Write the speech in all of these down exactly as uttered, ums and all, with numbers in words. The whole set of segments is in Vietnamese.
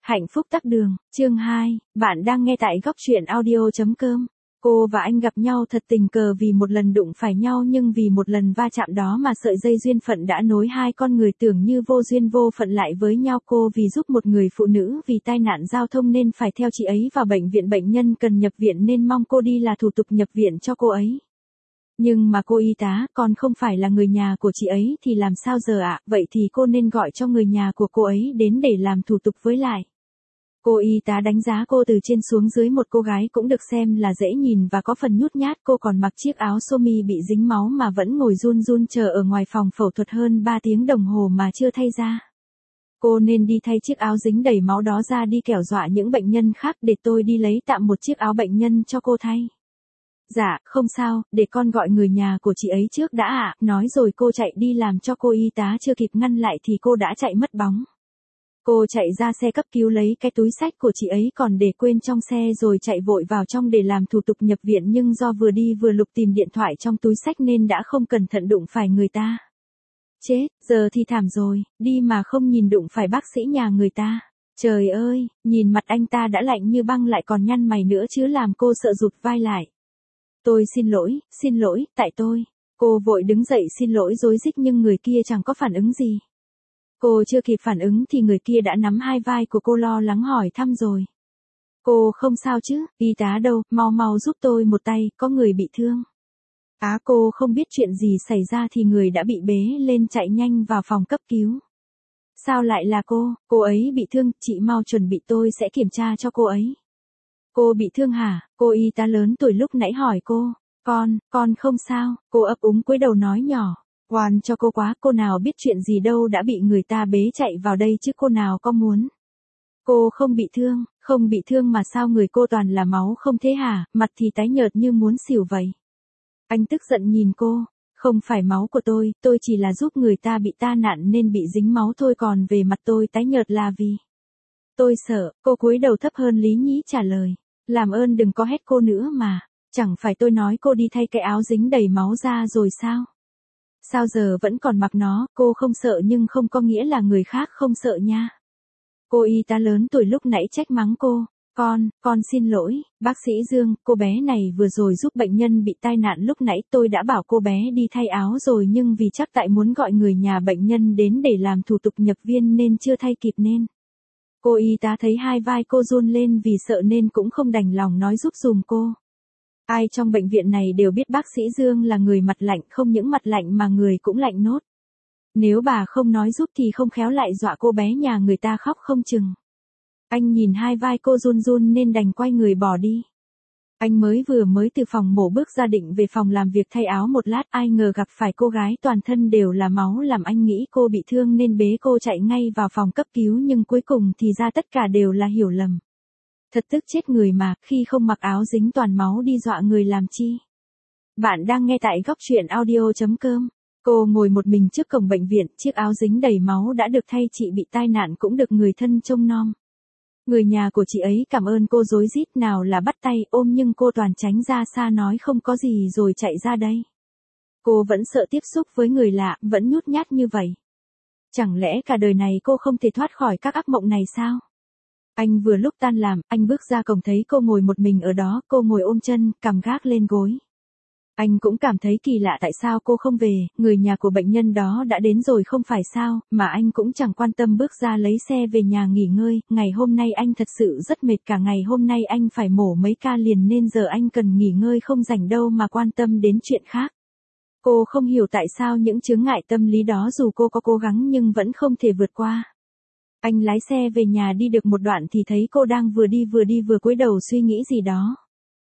Hạnh phúc tắc đường, chương hai, bạn đang nghe tại góc truyện audio.com. Cô và anh gặp nhau thật tình cờ vì một lần đụng phải nhau, nhưng vì một lần va chạm đó mà sợi dây duyên phận đã nối hai con người tưởng như vô duyên vô phận lại với nhau. Cô vì giúp một người phụ nữ vì tai nạn giao thông nên phải theo chị ấy vào bệnh viện, bệnh nhân cần nhập viện nên mong cô đi là thủ tục nhập viện cho cô ấy. Nhưng mà cô y tá còn không phải là người nhà của chị ấy thì làm sao giờ ạ? Vậy thì cô nên gọi cho người nhà của cô ấy đến để làm thủ tục với lại. Cô y tá đánh giá cô từ trên xuống dưới, một cô gái cũng được xem là dễ nhìn và có phần nhút nhát. Cô còn mặc chiếc áo sơ mi bị dính máu mà vẫn ngồi run run chờ ở ngoài phòng phẫu thuật hơn ba tiếng đồng hồ mà chưa thay ra. Cô nên đi thay chiếc áo dính đầy máu đó ra đi, kẻo dọa những bệnh nhân khác. Để tôi đi lấy tạm một chiếc áo bệnh nhân cho cô thay. Dạ, không sao, để con gọi người nhà của chị ấy trước đã ạ. Nói rồi cô chạy đi làm cho. Cô y tá chưa kịp ngăn lại thì cô đã chạy mất bóng. Cô chạy ra xe cấp cứu lấy cái túi xách của chị ấy còn để quên trong xe rồi chạy vội vào trong để làm thủ tục nhập viện, nhưng do vừa đi vừa lục tìm điện thoại trong túi xách nên đã không cẩn thận đụng phải người ta. Chết, giờ thì thảm rồi, đi mà không nhìn đụng phải bác sĩ nhà người ta. Trời ơi, nhìn mặt anh ta đã lạnh như băng lại còn nhăn mày nữa chứ, làm cô sợ rụt vai lại. Tôi xin lỗi, xin lỗi, tại tôi. Cô vội đứng dậy xin lỗi rối rít nhưng người kia chẳng có phản ứng gì. Cô chưa kịp phản ứng thì người kia đã nắm hai vai của cô lo lắng hỏi thăm rồi. Cô không sao chứ, y tá đâu, mau mau giúp tôi một tay, có người bị thương. Á, cô không biết chuyện gì xảy ra thì người đã bị bế lên chạy nhanh vào phòng cấp cứu. Sao lại là cô, cô ấy bị thương, chị mau chuẩn bị tôi sẽ kiểm tra cho cô ấy. Cô bị thương hả? Cô y tá lớn tuổi lúc nãy hỏi cô. Con, con không sao, cô ấp úng cúi đầu nói nhỏ. Oan cho cô quá, cô nào biết chuyện gì đâu đã bị người ta bế chạy vào đây chứ cô nào có muốn. Cô không bị thương, không bị thương mà sao người cô toàn là máu không thế hả, mặt thì tái nhợt như muốn xỉu vậy. Anh tức giận nhìn cô, không phải máu của tôi, tôi chỉ là giúp người ta bị tai nạn nên bị dính máu thôi, còn về mặt tôi tái nhợt là vì tôi sợ. Cô cúi đầu thấp hơn lý nhí trả lời. Làm ơn đừng có hét cô nữa mà, chẳng phải tôi nói cô đi thay cái áo dính đầy máu ra rồi sao? Sao giờ vẫn còn mặc nó? Cô không sợ nhưng không có nghĩa là người khác không sợ nha. Cô y tá lớn tuổi lúc nãy trách mắng cô. Con, con xin lỗi, bác sĩ Dương, cô bé này vừa rồi giúp bệnh nhân bị tai nạn, lúc nãy tôi đã bảo cô bé đi thay áo rồi nhưng vì chắc tại muốn gọi người nhà bệnh nhân đến để làm thủ tục nhập viện nên chưa thay kịp nên. Cô y tá thấy hai vai cô run lên vì sợ nên cũng không đành lòng nói giúp dùm cô. Ai trong bệnh viện này đều biết bác sĩ Dương là người mặt lạnh, không những mặt lạnh mà người cũng lạnh nốt. Nếu bà không nói giúp thì không khéo lại dọa cô bé nhà người ta khóc không chừng. Anh nhìn hai vai cô run run nên đành quay người bỏ đi. Anh mới vừa mới từ phòng mổ bước ra định về phòng làm việc thay áo một lát, ai ngờ gặp phải cô gái toàn thân đều là máu, làm anh nghĩ cô bị thương nên bế cô chạy ngay vào phòng cấp cứu, nhưng cuối cùng thì ra tất cả đều là hiểu lầm. Thật tức chết người mà, khi không mặc áo dính toàn máu đi dọa người làm chi. Bạn đang nghe tại góc truyện audio.com. Cô ngồi một mình trước cổng bệnh viện, chiếc áo dính đầy máu đã được thay, chị bị tai nạn cũng được người thân trông nom. Người nhà của chị ấy cảm ơn cô rối rít, nào là bắt tay ôm nhưng cô toàn tránh ra xa nói không có gì rồi chạy ra đây. Cô vẫn sợ tiếp xúc với người lạ, vẫn nhút nhát như vậy. Chẳng lẽ cả đời này cô không thể thoát khỏi các ác mộng này sao? Anh vừa lúc tan làm, anh bước ra cổng thấy cô ngồi một mình ở đó, cô ngồi ôm chân, cằm gác lên gối. Anh cũng cảm thấy kỳ lạ, tại sao cô không về, người nhà của bệnh nhân đó đã đến rồi không phải sao, mà anh cũng chẳng quan tâm, bước ra lấy xe về nhà nghỉ ngơi. Ngày hôm nay anh thật sự rất mệt, cả ngày hôm nay anh phải mổ mấy ca liền nên giờ anh cần nghỉ ngơi, không rảnh đâu mà quan tâm đến chuyện khác. Cô không hiểu tại sao những chướng ngại tâm lý đó dù cô có cố gắng nhưng vẫn không thể vượt qua. Anh lái xe về nhà đi được một đoạn thì thấy cô đang vừa đi vừa đi vừa cúi đầu suy nghĩ gì đó.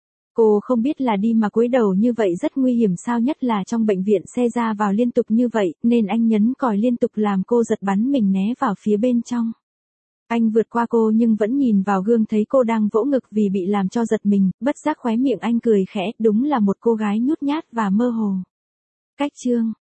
Cô không biết là đi mà cúi đầu như vậy rất nguy hiểm sao, nhất là trong bệnh viện xe ra vào liên tục như vậy, nên anh nhấn còi liên tục làm cô giật bắn mình né vào phía bên trong. Anh vượt qua cô nhưng vẫn nhìn vào gương thấy cô đang vỗ ngực vì bị làm cho giật mình, bất giác khóe miệng anh cười khẽ, đúng là một cô gái nhút nhát và mơ hồ. Cách chương